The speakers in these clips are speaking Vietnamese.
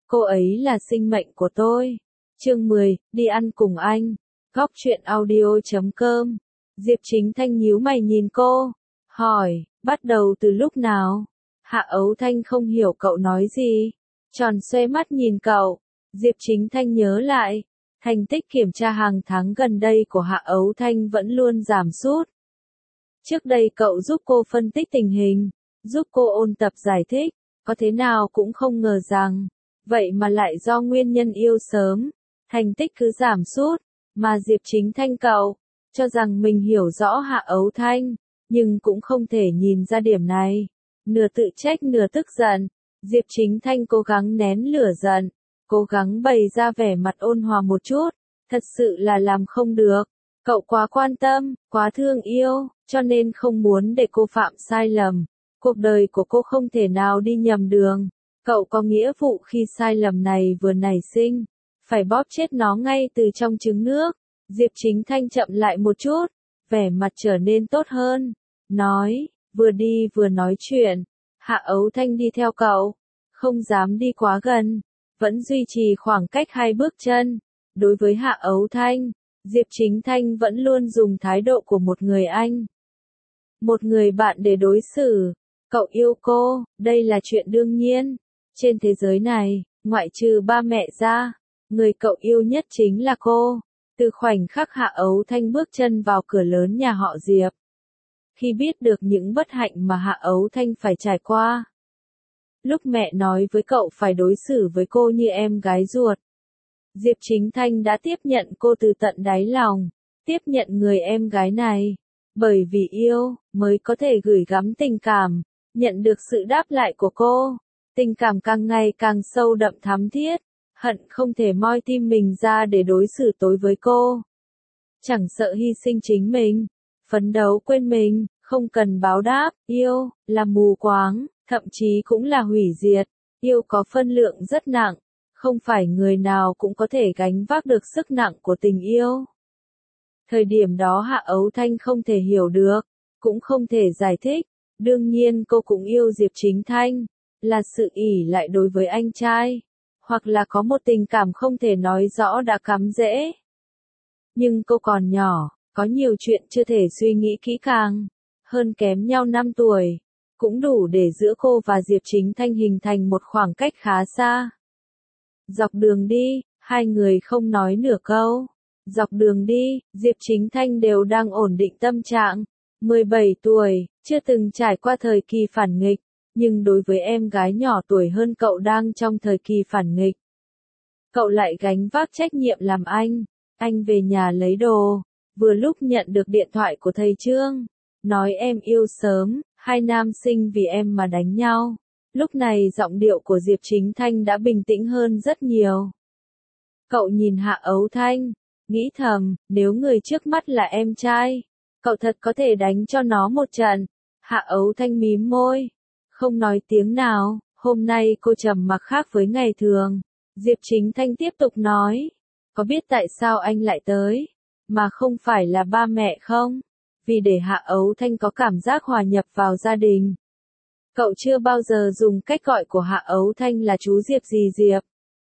cô ấy là sinh mệnh của tôi. Chương 10, đi ăn cùng anh. Góc truyện audio.com. Diệp Chính Thanh nhíu mày nhìn cô, hỏi, bắt đầu từ lúc nào? Hạ Ấu Thanh không hiểu cậu nói gì, tròn xoe mắt nhìn cậu. Diệp Chính Thanh nhớ lại, thành tích kiểm tra hàng tháng gần đây của Hạ Ấu Thanh vẫn luôn giảm sút. Trước đây cậu giúp cô phân tích tình hình, giúp cô ôn tập giải thích, có thế nào cũng không ngờ rằng, vậy mà lại do nguyên nhân yêu sớm, thành tích cứ giảm sút, mà Diệp Chính Thanh cậu, cho rằng mình hiểu rõ Hạ Ấu Thanh, nhưng cũng không thể nhìn ra điểm này. Nửa tự trách nửa tức giận, Diệp Chính Thanh cố gắng nén lửa giận, cố gắng bày ra vẻ mặt ôn hòa một chút, thật sự là làm không được. Cậu quá quan tâm, quá thương yêu, cho nên không muốn để cô phạm sai lầm. Cuộc đời của cô không thể nào đi nhầm đường. Cậu có nghĩa vụ khi sai lầm này vừa nảy sinh, phải bóp chết nó ngay từ trong trứng nước. Diệp Chính Thanh chậm lại một chút, vẻ mặt trở nên tốt hơn, nói, vừa đi vừa nói chuyện. Hạ Ấu Thanh đi theo cậu, không dám đi quá gần, vẫn duy trì khoảng cách 2 bước chân. Đối với Hạ Ấu Thanh, Diệp Chính Thanh vẫn luôn dùng thái độ của một người anh, một người bạn để đối xử. Cậu yêu cô, đây là chuyện đương nhiên. Trên thế giới này, ngoại trừ ba mẹ ra, người cậu yêu nhất chính là cô. Từ khoảnh khắc Hạ Ấu Thanh bước chân vào cửa lớn nhà họ Diệp, khi biết được những bất hạnh mà Hạ Ấu Thanh phải trải qua, lúc mẹ nói với cậu phải đối xử với cô như em gái ruột, Diệp Chính Thanh đã tiếp nhận cô từ tận đáy lòng, tiếp nhận người em gái này. Bởi vì yêu, mới có thể gửi gắm tình cảm, nhận được sự đáp lại của cô. Tình cảm càng ngày càng sâu đậm thắm thiết, hận không thể moi tim mình ra để đối xử tối với cô. Chẳng sợ hy sinh chính mình, phấn đấu quên mình, không cần báo đáp. Yêu, là mù quáng, thậm chí cũng là hủy diệt. Yêu có phân lượng rất nặng, không phải người nào cũng có thể gánh vác được sức nặng của tình yêu. Thời điểm đó Hạ Ấu Thanh không thể hiểu được, cũng không thể giải thích. Đương nhiên cô cũng yêu Diệp Chính Thanh, là sự ỷ lại đối với anh trai, hoặc là có một tình cảm không thể nói rõ đã cắm rễ. Nhưng cô còn nhỏ, có nhiều chuyện chưa thể suy nghĩ kỹ càng, hơn kém nhau 5 tuổi, cũng đủ để giữa cô và Diệp Chính Thanh hình thành một khoảng cách khá xa. Dọc đường đi, hai người không nói nửa câu. Dọc đường đi, Diệp Chính Thanh đều đang ổn định tâm trạng. 17 tuổi, chưa từng trải qua thời kỳ phản nghịch, nhưng đối với em gái nhỏ tuổi hơn cậu đang trong thời kỳ phản nghịch, cậu lại gánh vác trách nhiệm làm anh. Anh về nhà lấy đồ, vừa lúc nhận được điện thoại của thầy Trương, nói em yêu sớm, 2 nam sinh vì em mà đánh nhau. Lúc này giọng điệu của Diệp Chính Thanh đã bình tĩnh hơn rất nhiều. Cậu nhìn Hạ Ấu Thanh, nghĩ thầm, nếu người trước mắt là em trai, cậu thật có thể đánh cho nó một trận. Hạ Ấu Thanh mím môi, không nói tiếng nào. Hôm nay cô trầm mặc khác với ngày thường. Diệp Chính Thanh tiếp tục nói, có biết tại sao anh lại tới, mà không phải là ba mẹ không? Vì để Hạ Ấu Thanh có cảm giác hòa nhập vào gia đình. Cậu chưa bao giờ dùng cách gọi của Hạ Ấu Thanh là chú Diệp gì Diệp,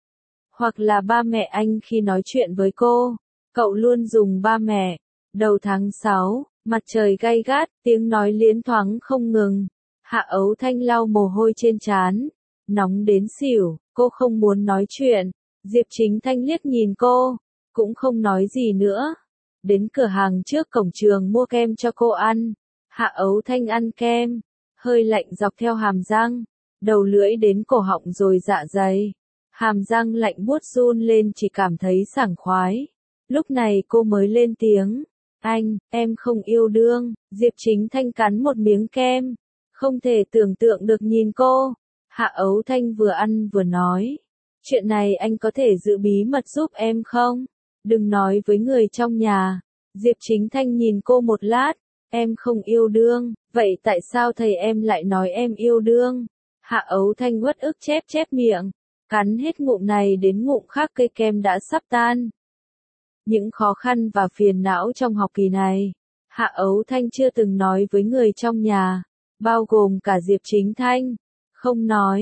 hoặc là ba mẹ anh khi nói chuyện với cô. Cậu luôn dùng ba mẹ. Đầu tháng 6, mặt trời gay gắt, tiếng nói liến thoáng không ngừng. Hạ Ấu Thanh lau mồ hôi trên trán, nóng đến xỉu, cô không muốn nói chuyện. Diệp Chính Thanh liếc nhìn cô, cũng không nói gì nữa. Đến cửa hàng trước cổng trường mua kem cho cô ăn. Hạ Ấu Thanh ăn kem, hơi lạnh dọc theo hàm răng, đầu lưỡi đến cổ họng rồi dạ dày. Hàm răng lạnh buốt run lên chỉ cảm thấy sảng khoái. Lúc này cô mới lên tiếng, anh, em không yêu đương. Diệp Chính Thanh cắn một miếng kem, không thể tưởng tượng được nhìn cô. Hạ Ấu Thanh vừa ăn vừa nói, chuyện này anh có thể giữ bí mật giúp em không? Đừng nói với người trong nhà. Diệp Chính Thanh nhìn cô một lát, em không yêu đương, vậy tại sao thầy em lại nói em yêu đương? Hạ Ấu Thanh uất ức chép miệng, cắn hết ngụm này đến ngụm khác, cây kem đã sắp tan. Những khó khăn và phiền não trong học kỳ này, Hạ Ấu Thanh chưa từng nói với người trong nhà, bao gồm cả Diệp Chính Thanh.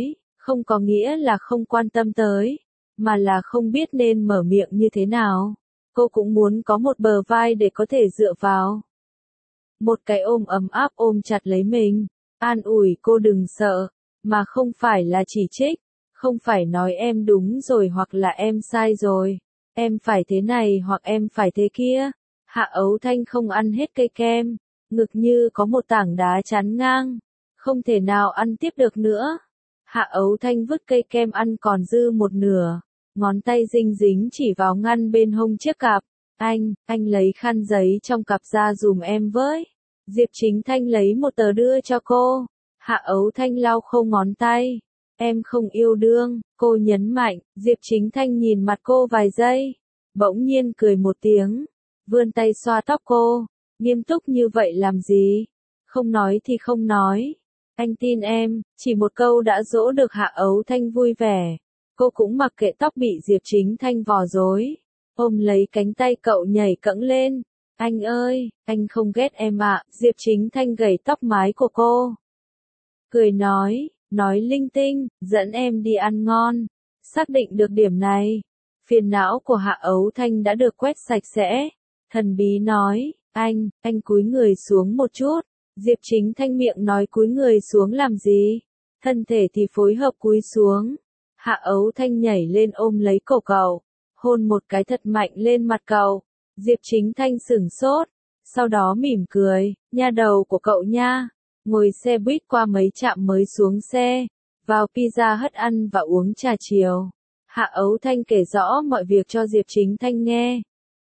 không có nghĩa là không quan tâm tới, mà là không biết nên mở miệng như thế nào. Cô cũng muốn có một bờ vai để có thể dựa vào. Một cái ôm ấm áp ôm chặt lấy mình, an ủi cô đừng sợ, mà không phải là chỉ trích, không phải nói em đúng rồi hoặc là em sai rồi, em phải thế này hoặc em phải thế kia. Hạ Ấu Thanh không ăn hết cây kem, ngực như có một tảng đá chắn ngang, không thể nào ăn tiếp được nữa. Hạ Ấu Thanh vứt cây kem ăn còn dư một nửa, ngón tay dinh dính chỉ vào ngăn bên hông chiếc cặp. Anh lấy khăn giấy trong cặp ra dùm em với. Diệp Chính Thanh lấy một tờ đưa cho cô. Hạ Ấu Thanh lau khô ngón tay. Em không yêu đương, cô nhấn mạnh. Diệp Chính Thanh nhìn mặt cô vài giây, bỗng nhiên cười một tiếng, vươn tay xoa tóc cô. Nghiêm túc như vậy làm gì? Không nói thì không nói. Anh tin em, chỉ một câu đã dỗ được Hạ Ấu Thanh vui vẻ. Cô cũng mặc kệ tóc bị Diệp Chính Thanh vò rối, ôm lấy cánh tay cậu nhảy cẫng lên. Anh ơi, anh không ghét em ạ. Diệp Chính Thanh gẩy tóc mái của cô, cười nói linh tinh, dẫn em đi ăn ngon. Xác định được điểm này, phiền não của Hạ Ấu Thanh đã được quét sạch sẽ. Thần bí nói, anh cúi người xuống một chút. Diệp Chính Thanh miệng nói cúi người xuống làm gì, thân thể thì phối hợp cúi xuống. Hạ Ấu Thanh nhảy lên ôm lấy cổ cậu, hôn một cái thật mạnh lên mặt cậu. Diệp Chính Thanh sửng sốt, sau đó mỉm cười, nha đầu của cậu nha. Ngồi xe buýt qua mấy trạm mới xuống xe, vào Pizza Hut ăn và uống trà chiều. Hạ Ấu Thanh kể rõ mọi việc cho Diệp Chính Thanh nghe.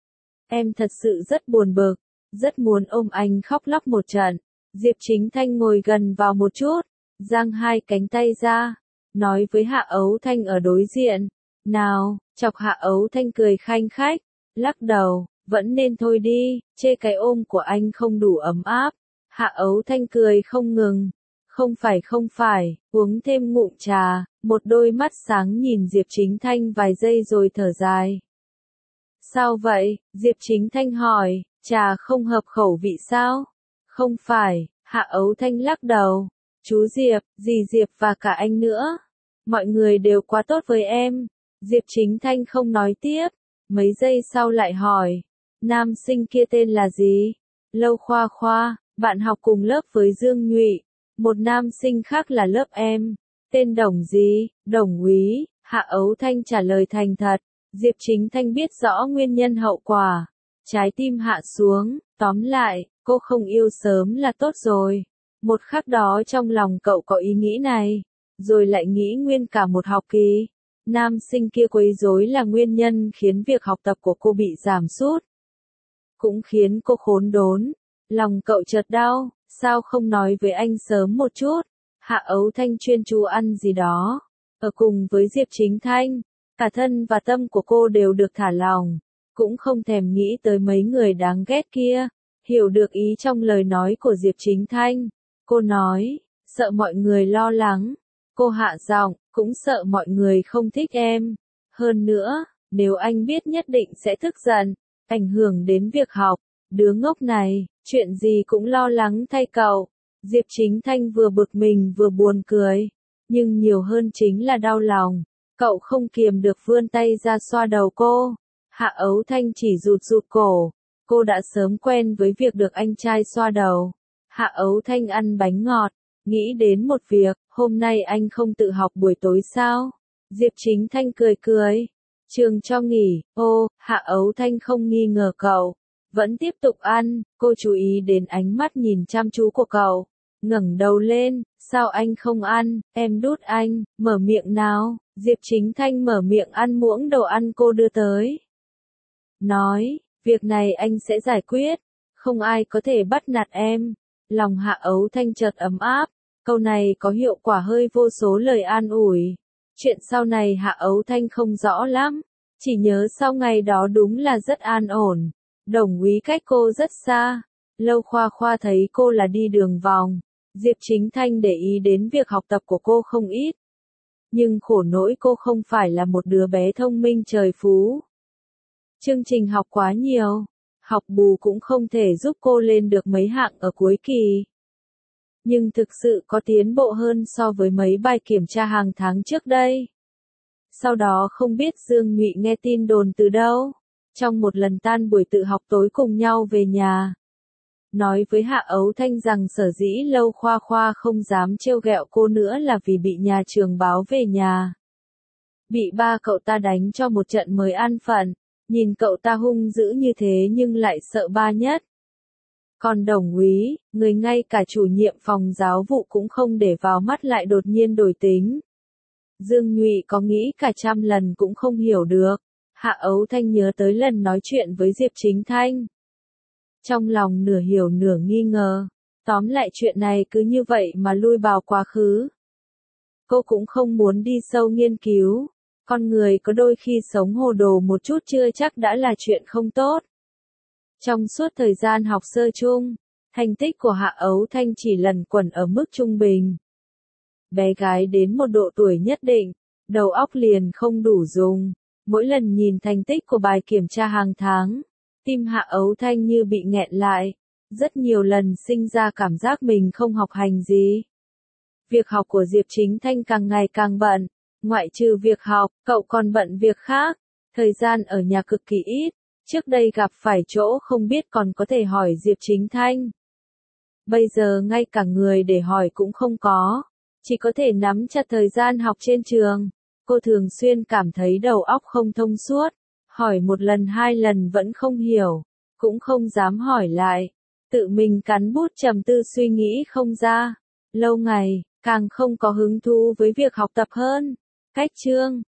Em thật sự rất buồn bực, rất muốn ôm anh khóc lóc một trận. Diệp Chính Thanh ngồi gần vào một chút, giang hai cánh tay ra, nói với Hạ Ấu Thanh ở đối diện. Nào, chọc Hạ Ấu Thanh cười khanh khách, lắc đầu, vẫn nên thôi đi, chê cái ôm của anh không đủ ấm áp. Hạ Ấu Thanh cười không ngừng. Không phải, uống thêm ngụm trà, một đôi mắt sáng nhìn Diệp Chính Thanh vài giây rồi thở dài. Sao vậy? Diệp Chính Thanh hỏi, trà không hợp khẩu vị sao? Không phải, Hạ Ấu Thanh lắc đầu. Chú Diệp, dì Diệp và cả anh nữa. Mọi người đều quá tốt với em. Diệp Chính Thanh không nói tiếp. Mấy giây sau lại hỏi. Nam sinh kia tên là gì? Lâu Khoa Khoa, bạn học cùng lớp với Dương Nhụy. Một nam sinh khác là lớp em. Tên Đồng gì? Đồng Úy. Hạ Ấu Thanh trả lời thành thật. Diệp Chính Thanh biết rõ nguyên nhân hậu quả. Trái tim hạ xuống. Tóm lại, cô không yêu sớm là tốt rồi. Một khắc đó trong lòng cậu có ý nghĩ này, rồi lại nghĩ nguyên cả một học kỳ. Nam sinh kia quấy rối là nguyên nhân khiến việc học tập của cô bị giảm sút, cũng khiến cô khốn đốn. Lòng cậu chợt đau, sao không nói với anh sớm một chút? Hạ Ấu Thanh chuyên chú ăn gì đó, ở cùng với Diệp Chính Thanh, cả thân và tâm của cô đều được thả lỏng, cũng không thèm nghĩ tới mấy người đáng ghét kia. Hiểu được ý trong lời nói của Diệp Chính Thanh, cô nói, sợ mọi người lo lắng. Cô hạ giọng, cũng sợ mọi người không thích em. Hơn nữa, nếu anh biết nhất định sẽ tức giận, ảnh hưởng đến việc học. Đứa ngốc này, chuyện gì cũng lo lắng thay cậu. Diệp Chính Thanh vừa bực mình vừa buồn cười, nhưng nhiều hơn chính là đau lòng. Cậu không kiềm được vươn tay ra xoa đầu cô. Hạ Ấu Thanh chỉ rụt rụt cổ. Cô đã sớm quen với việc được anh trai xoa đầu. Hạ Ấu Thanh ăn bánh ngọt, nghĩ đến một việc, hôm nay anh không tự học buổi tối sao? Diệp Chính Thanh cười cười. Trường cho nghỉ. Ô, Hạ Ấu Thanh không nghi ngờ cậu, vẫn tiếp tục ăn. Cô chú ý đến ánh mắt nhìn chăm chú của cậu, ngẩng đầu lên. Sao anh không ăn? Em đút anh, mở miệng nào. Diệp Chính Thanh mở miệng ăn muỗng đồ ăn cô đưa tới. Nói, việc này anh sẽ giải quyết, không ai có thể bắt nạt em. Lòng Hạ Ấu Thanh chợt ấm áp, câu này có hiệu quả hơi vô số lời an ủi. Chuyện sau này Hạ Ấu Thanh không rõ lắm, chỉ nhớ sau ngày đó đúng là rất an ổn. Đồng Úy cách cô rất xa, Lâu Khoa Khoa thấy cô là đi đường vòng. Diệp Chính Thanh để ý đến việc học tập của cô không ít, nhưng khổ nỗi cô không phải là một đứa bé thông minh trời phú. Chương trình học quá nhiều, học bù cũng không thể giúp cô lên được mấy hạng ở cuối kỳ. nhưng thực sự có tiến bộ hơn so với mấy bài kiểm tra hàng tháng trước đây. Sau đó không biết Dương Nhụy nghe tin đồn từ đâu, trong một lần tan buổi tự học tối cùng nhau về nhà. Nói với Hạ Ấu Thanh rằng sở dĩ Lâu Khoa Khoa không dám trêu ghẹo cô nữa là vì bị nhà trường báo về nhà. Bị ba cậu ta đánh cho một trận mới an phận, nhìn cậu ta hung dữ như thế nhưng lại sợ ba nhất. Còn Đồng úy, người ngay cả chủ nhiệm phòng giáo vụ cũng không để vào mắt lại đột nhiên đổi tính. Dương Nhụy có nghĩ cả trăm lần cũng không hiểu được. Hạ Ấu Thanh nhớ tới lần nói chuyện với Diệp Chính Thanh. Trong lòng nửa hiểu nửa nghi ngờ. Tóm lại chuyện này cứ như vậy mà lui vào quá khứ. Cô cũng không muốn đi sâu nghiên cứu. Con người có đôi khi sống hồ đồ một chút chưa chắc đã là chuyện không tốt. Trong suốt thời gian học sơ chung, thành tích của Hạ Ấu Thanh chỉ lẩn quẩn ở mức trung bình. Bé gái đến một độ tuổi nhất định, đầu óc liền không đủ dùng. Mỗi lần nhìn thành tích của bài kiểm tra hàng tháng, tim Hạ Ấu Thanh như bị nghẹn lại. Rất nhiều lần sinh ra cảm giác mình không học hành gì. Việc học của Diệp Chính Thanh càng ngày càng bận. Ngoại trừ việc học, cậu còn bận việc khác. Thời gian ở nhà cực kỳ ít. Trước đây gặp phải chỗ không biết còn có thể hỏi Diệp Chính Thanh. Bây giờ ngay cả người để hỏi cũng không có. Chỉ có thể nắm chặt thời gian học trên trường. Cô thường xuyên cảm thấy đầu óc không thông suốt. Hỏi một lần hai lần vẫn không hiểu. Cũng không dám hỏi lại. Tự mình cắn bút trầm tư suy nghĩ không ra. Lâu ngày, càng không có hứng thú với việc học tập hơn. Cách chương